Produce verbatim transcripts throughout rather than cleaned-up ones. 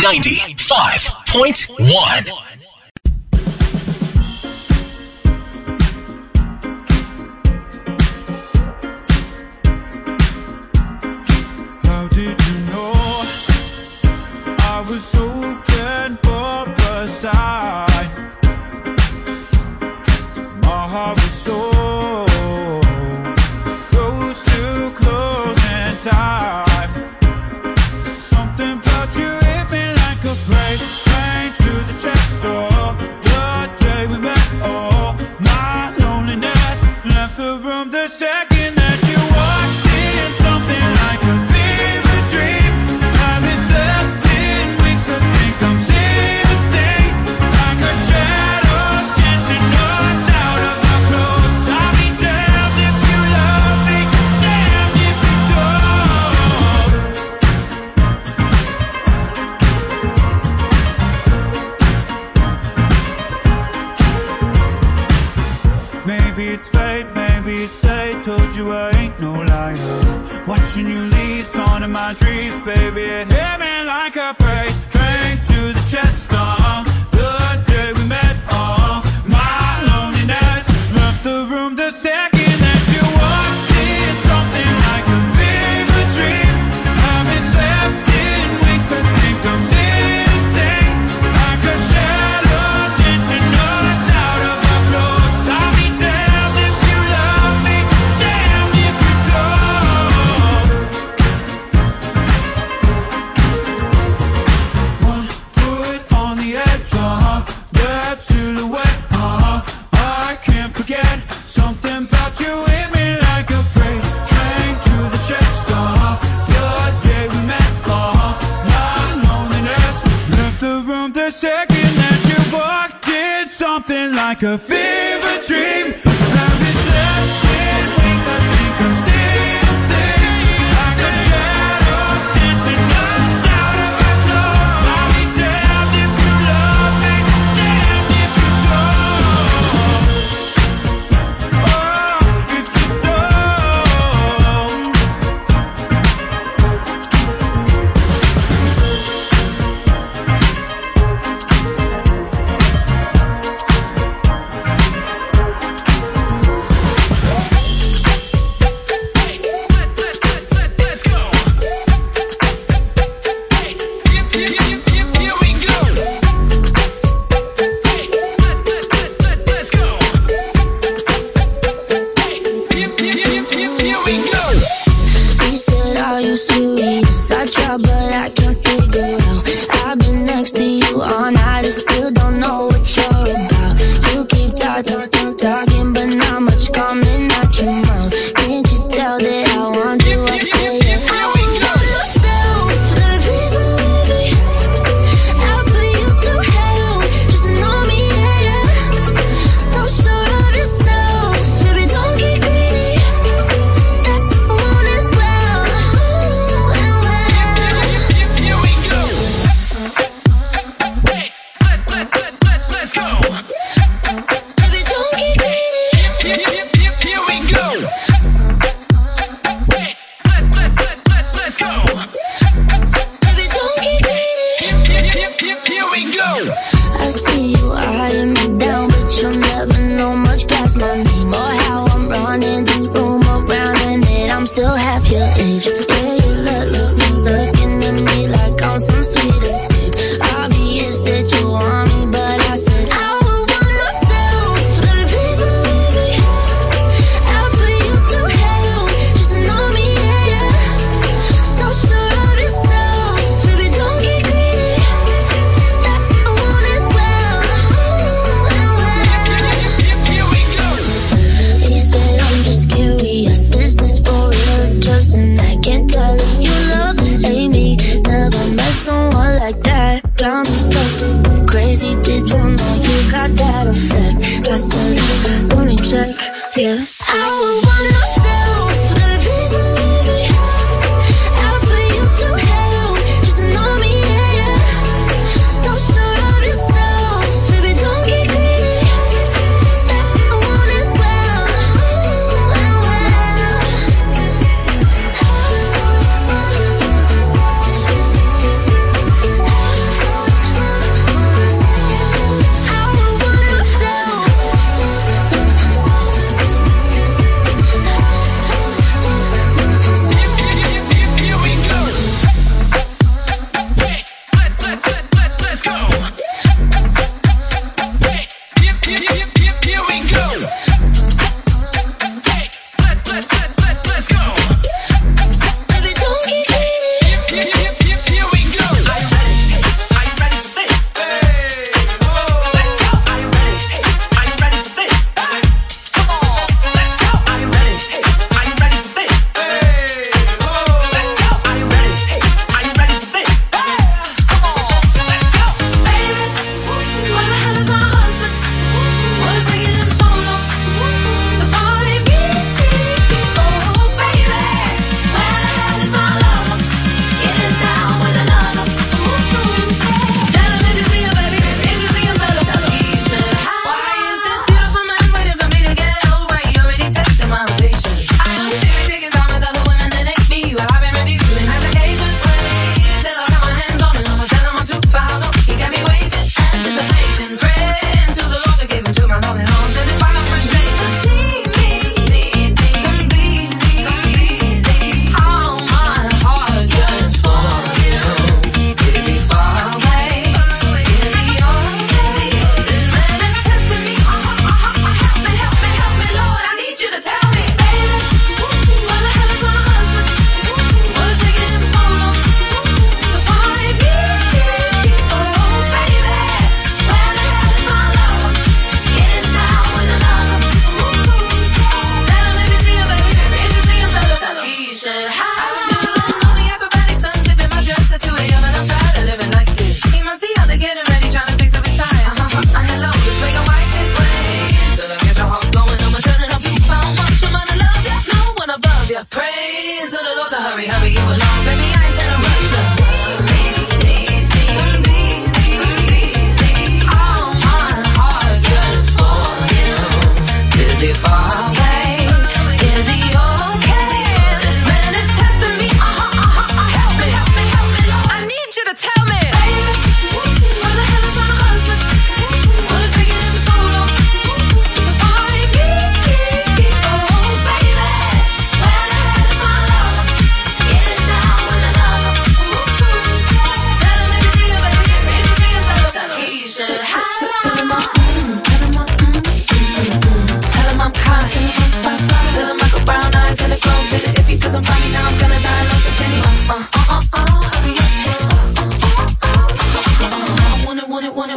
ninety-five point one. How did you know I was open for the side? My heart was so close to closing time. Something about you hit me like a freight train to the chest door. The day we met, oh, my loneliness left the room the second that you walked in. Something like a fever dream. Haven't slept in weeks, I think I'm seeing things like a shadows dancing us out of our clothes. I'll be damned if you love me, damned if you don't. Maybe it's fate, maybe it's fate. Told you I ain't no liar. Watching you leave, on in my dreams, baby. It hit me like a freight train to the chest. Uh, the day we met, uh, my loneliness left the room the second that you walked in. Something like a fever dream. Haven't slept in weeks, I think I'm seeing things like a shadows dancing us out of our clothes. I'll be damned if you love me, damned if you don't. One foot on the edge, uh-huh, that silhouette, uh-huh, I can't forget. Something about you hit me like a freight train to the chest, uh-huh, the day we met, uh-huh, my loneliness left the room the second that you walked in. Something like a fever dream. Haven't slept in weeks, I think I'm seeing things like a shadows dancing us out of our clothes. I'll be damned if you love me, damned if you don't. Oh, if you don't. Let's go. Here we go. Let's go. Here we go. He said, are you serious? I try, but I can't figure out. I've been next to you all night and still don't know what you're about. You keep talking, talking, but not much coming out your mouth. Can't you tell that I want you? I say it. I want myself. Let me please believe me. I'll put you through hell. Just know me, yeah, yeah. So sure of yourself. Baby, don't get greedy. That want it well, well, well. Here we go. Hey,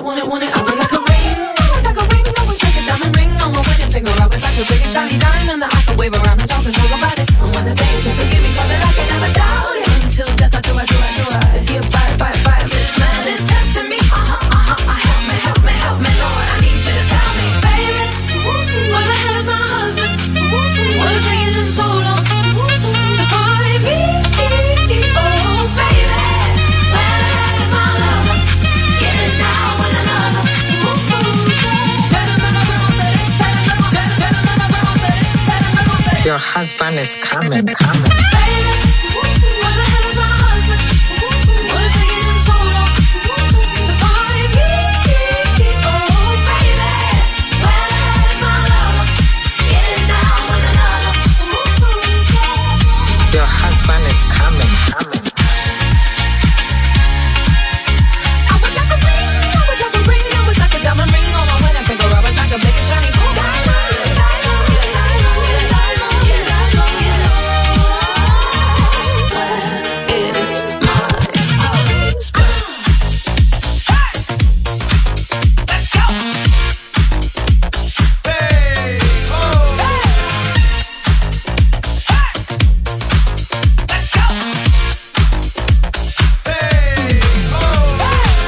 want it, want it. I would like a ring, like a ring. I would like a diamond ring on my wedding finger. I would like a big shiny diamond that I could wave around and talk and talk about it. And when the day is over, give me call it, I can never doubt it. Until death, I do, I do, I do, I. Is he a bite, bite, bite? This man is testing me. Uh huh, uh huh. Uh, help me, help me, help me, Lord. I need you to tell me, baby. Where the hell is my husband? What is taking him so long to find me? Oh, baby. Where the hell is my lover? Getting down with another. Tell him that my grandma said it. Tell him that my, tell, tell him that my grandma said it. Tell him that my said it. Your husband is coming, coming. Baby, where the hell is my husband? What is taking him so long to find me? Oh, baby, where the hell is my lover? Getting down with another. Your husband is coming, coming. I would like a ring, I would like a ring, I would like a diamond ring on my wedding finger. I would like a big and shiny diamond, diamond, diamond, diamond, diamond, diamond. Where is my husband? Let's go. Hey, oh, let's go. Hey, oh.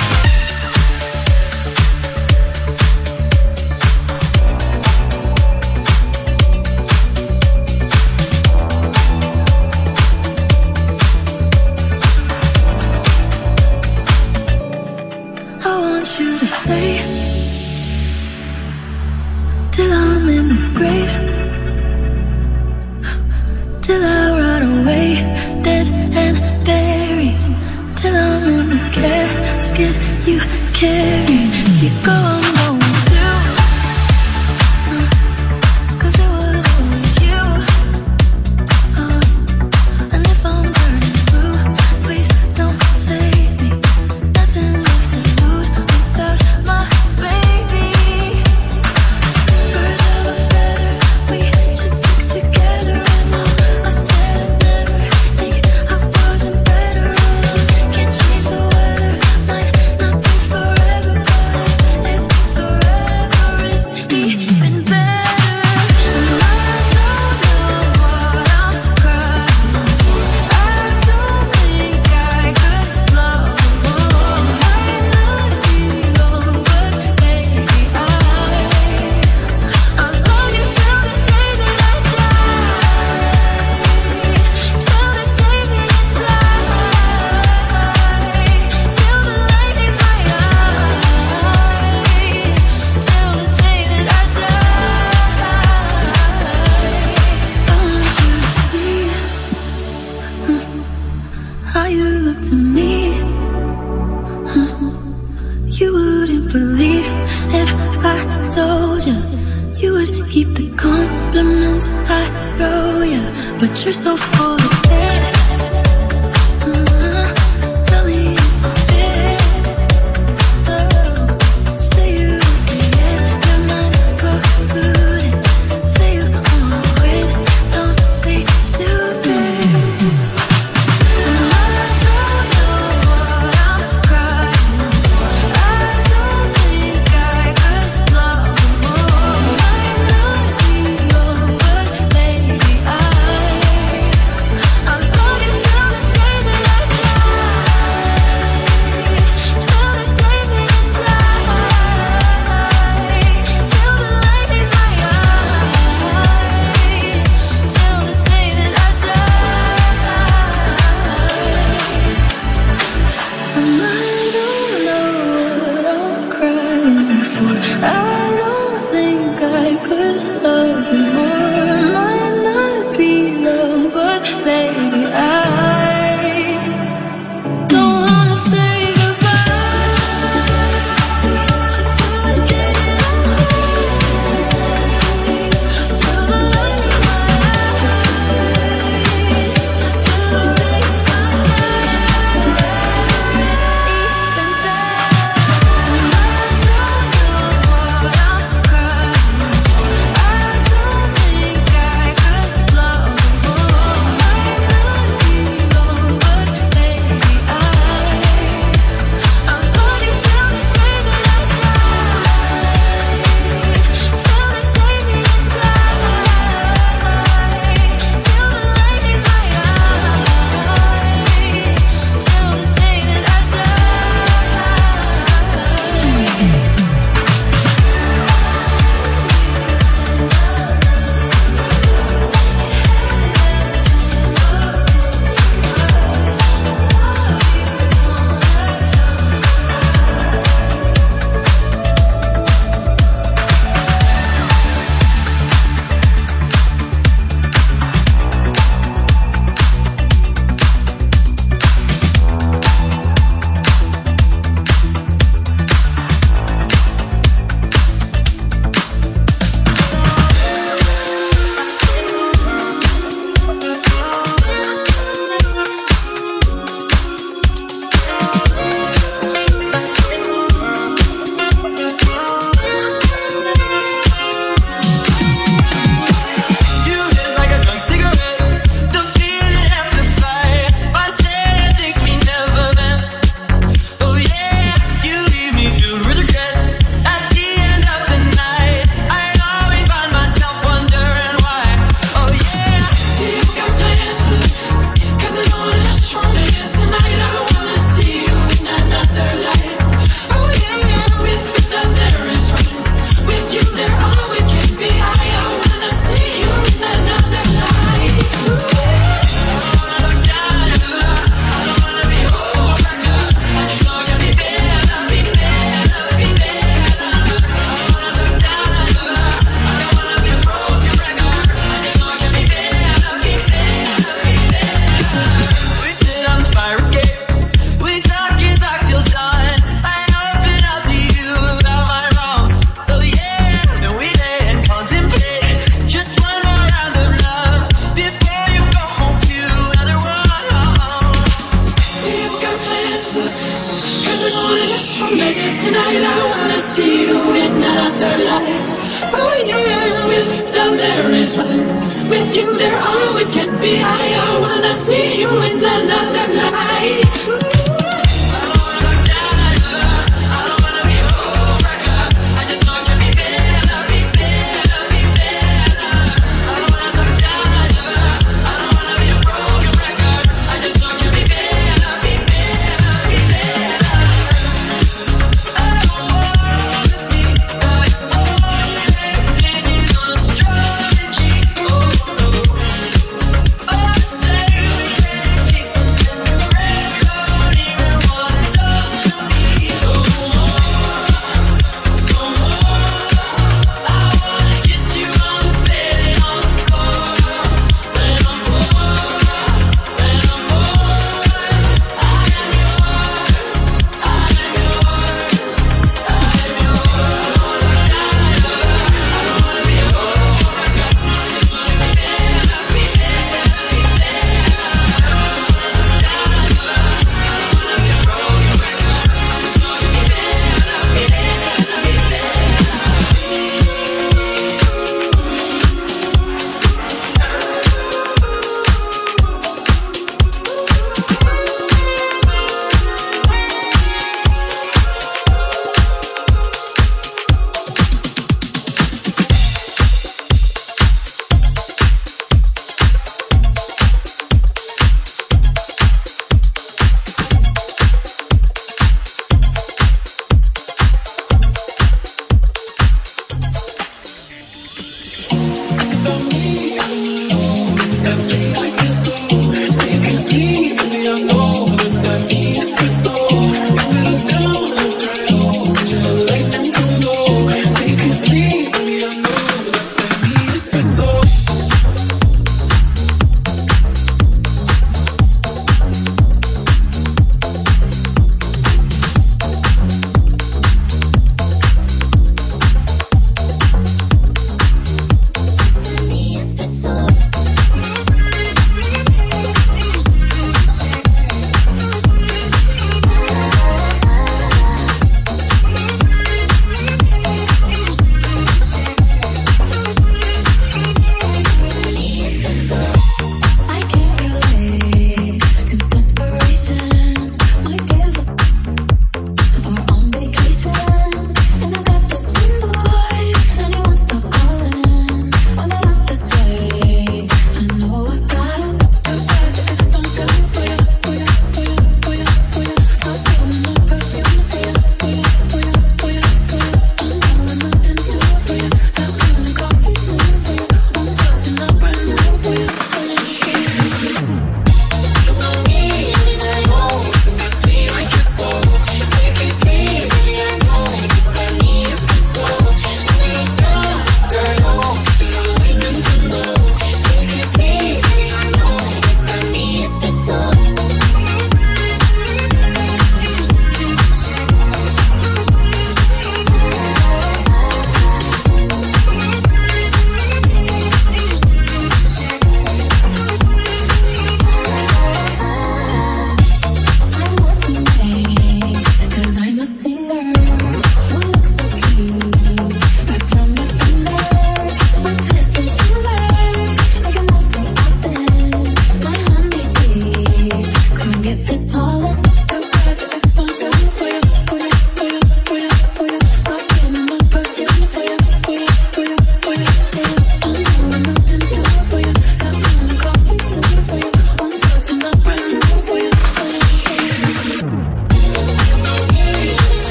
I want you to stay till I'm in the grave, till I rot away, dead and buried, till I'm in the casket you carry. If you go, I'm going too, uh, 'cause it was always you, uh, and if I'm turning blue, please don't save me. Nothing left to lose without my baby. Birds of a feather, we should stick together. And all I said I'd never think I wasn't better alone. Can't change the weather, might not be forever, but if it's forever, it's even better. And I don't know what I'm crying for. I don't think I could love more. Might not be long, but baby, I I'll love you till the day that I die. Till the day that I die. Till the light is my eyes. Till the day that I die. I want you to see how you look to me. You wouldn't believe if I told you. You would keep the compliments I throw you, but you're so full of it. Uh, tell me it's a bit. Oh, say you won't say it, your mind's concluded. Say you wanna quit, don't be stupid. And I don't know what I'm crying for. I don't think I could love more. Might not be long, but baby, I I'll love you till the day that I die. Till the day that I die. Till the light is my eyes. Till the day that I die. And I don't know what I'm crying for. I don't think I could love you more. Might not be long, but baby, I don't wanna say goodbye. Just till the day that I die. Till the light is my eyes. Till the day I die. for minutes tonight. I wanna see you in another light. Oh yeah, with them there is one. With you there always can be I. I wanna see you in another light. Say we can't keep something in the red.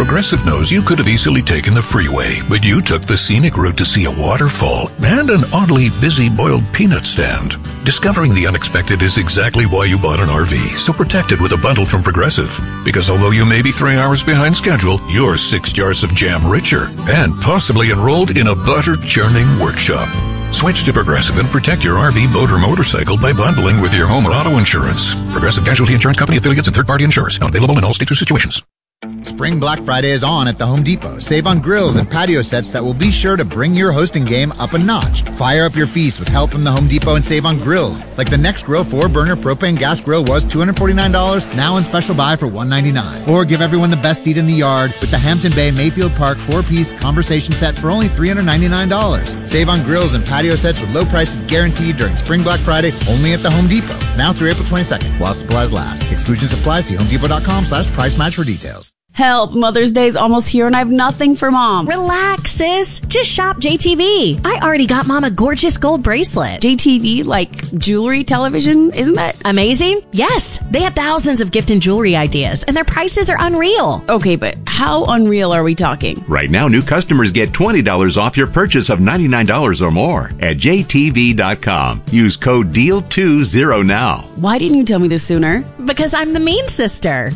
Progressive knows you could have easily taken the freeway, but you took the scenic route to see a waterfall and an oddly busy boiled peanut stand. Discovering the unexpected is exactly why you bought an R V, so protect it with a bundle from Progressive. Because although you may be three hours behind schedule, you're six jars of jam richer and possibly enrolled in a butter-churning workshop. Switch to Progressive and protect your R V, boat, or motorcycle by bundling with your home or auto insurance. Progressive Casualty Insurance Company affiliates and third-party insurers. Not available in all states or situations. Spring Black Friday is on at the Home Depot. Save on grills and patio sets that will be sure to bring your hosting game up a notch. Fire up your feast with help from the Home Depot and save on grills. Like the Next Grill four burner propane gas grill was two hundred forty-nine dollars, now on special buy for one hundred ninety-nine dollars. Or give everyone the best seat in the yard with the Hampton Bay Mayfield Park four-piece conversation set for only three hundred ninety-nine dollars. Save on grills and patio sets with low prices guaranteed during Spring Black Friday only at the Home Depot. Now through April twenty-second, while supplies last. Exclusions apply. See homedepot.com slash price match for details. Help, Mother's Day's almost here and I have nothing for Mom. Relax, sis. Just shop J T V. I already got Mom a gorgeous gold bracelet. J T V, like jewelry television? Isn't that amazing? Yes. They have thousands of gift and jewelry ideas, and their prices are unreal. Okay, but how unreal are we talking? Right now, new customers get twenty dollars off your purchase of ninety-nine dollars or more at J T V dot com. Use code D E A L twenty now. Why didn't you tell me this sooner? Because I'm the mean sister.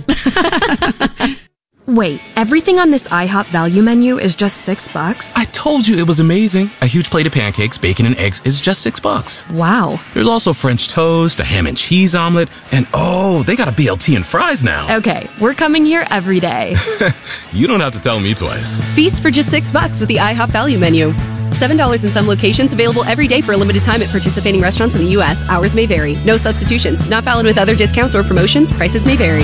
Wait, everything on this IHOP value menu is just six bucks? I told you it was amazing. A huge plate of pancakes, bacon, and eggs is just six bucks. Wow. There's also French toast, a ham and cheese omelet, and oh, they got a B L T and fries now. Okay, we're coming here every day. You don't have to tell me twice. Feast for just six bucks with the IHOP value menu. Seven dollars in some locations, available every day for a limited time at participating restaurants in the U S. Hours may vary. No substitutions. Not valid with other discounts or promotions. Prices may vary.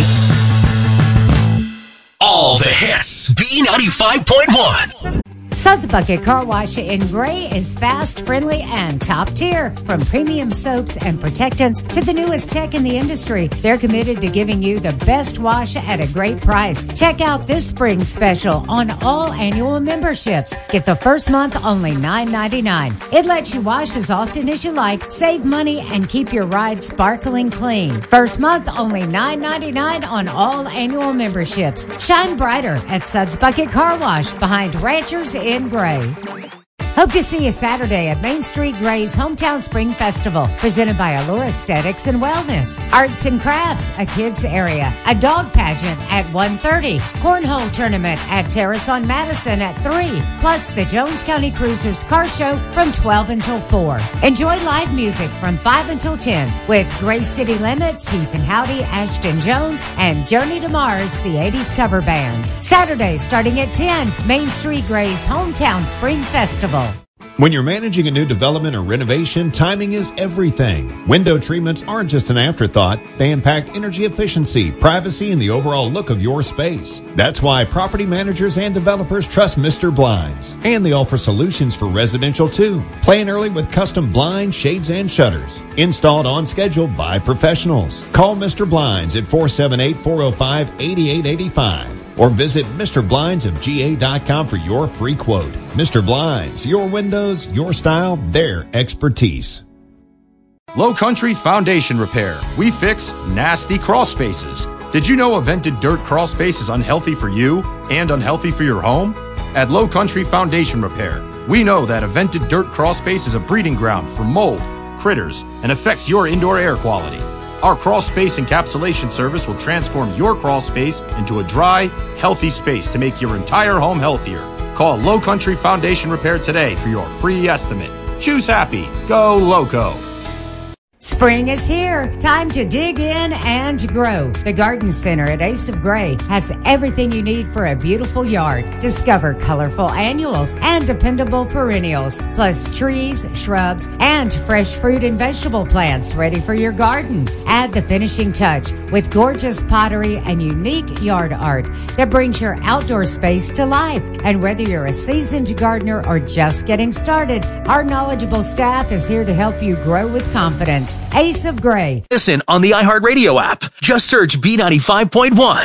All the hits. B ninety-five point one. Suds Bucket Car Wash in Gray is fast, friendly, and top tier. From premium soaps and protectants to the newest tech in the industry, they're committed to giving you the best wash at a great price. Check out this spring special on all annual memberships. Get the first month only nine ninety-nine. It lets you wash as often as you like, save money, and keep your ride sparkling clean. First month only nine ninety-nine on all annual memberships. Shine brighter at Suds Bucket Car Wash behind Ranchers in Gray. Hope to see you Saturday at Main Street Gray's Hometown Spring Festival, presented by Allure Aesthetics and Wellness. Arts and crafts, a kids area, a dog pageant at one thirty, cornhole tournament at Terrace on Madison at three, plus the Jones County Cruisers Car Show from twelve until four. Enjoy live music from five until ten with Gray City Limits, Heath and Howdy, Ashton Jones, and Journey to Mars, the eighties cover band. Saturday starting at ten, Main Street Gray's Hometown Spring Festival. When you're managing a new development or renovation, timing is everything. Window treatments aren't just an afterthought. They impact energy efficiency, privacy, and the overall look of your space. That's why property managers and developers trust Mister Blinds. And they offer solutions for residential too. Plan early with custom blinds, shades, and shutters. Installed on schedule by professionals. Call Mister Blinds at four seven eight, four oh five, eight eight eight five. Or visit Mister Blinds of G A dot com for your free quote. Mister Blinds, your windows, your style, their expertise. Low Country Foundation Repair. We fix nasty crawl spaces. Did you know a vented dirt crawl space is unhealthy for you and unhealthy for your home? At Low Country Foundation Repair, we know that a vented dirt crawl space is a breeding ground for mold, critters, and affects your indoor air quality. Our crawl space encapsulation service will transform your crawl space into a dry, healthy space to make your entire home healthier. Call Low Country Foundation Repair today for your free estimate. Choose happy. Go Loco. Spring is here. Time to dig in and grow. The Garden Center at Ace of Gray has everything you need for a beautiful yard. Discover colorful annuals and dependable perennials, plus trees, shrubs, and fresh fruit and vegetable plants ready for your garden. Add the finishing touch with gorgeous pottery and unique yard art that brings your outdoor space to life. And whether you're a seasoned gardener or just getting started, our knowledgeable staff is here to help you grow with confidence. Ace of Gray. Listen on the iHeartRadio app. Just search B ninety-five point one.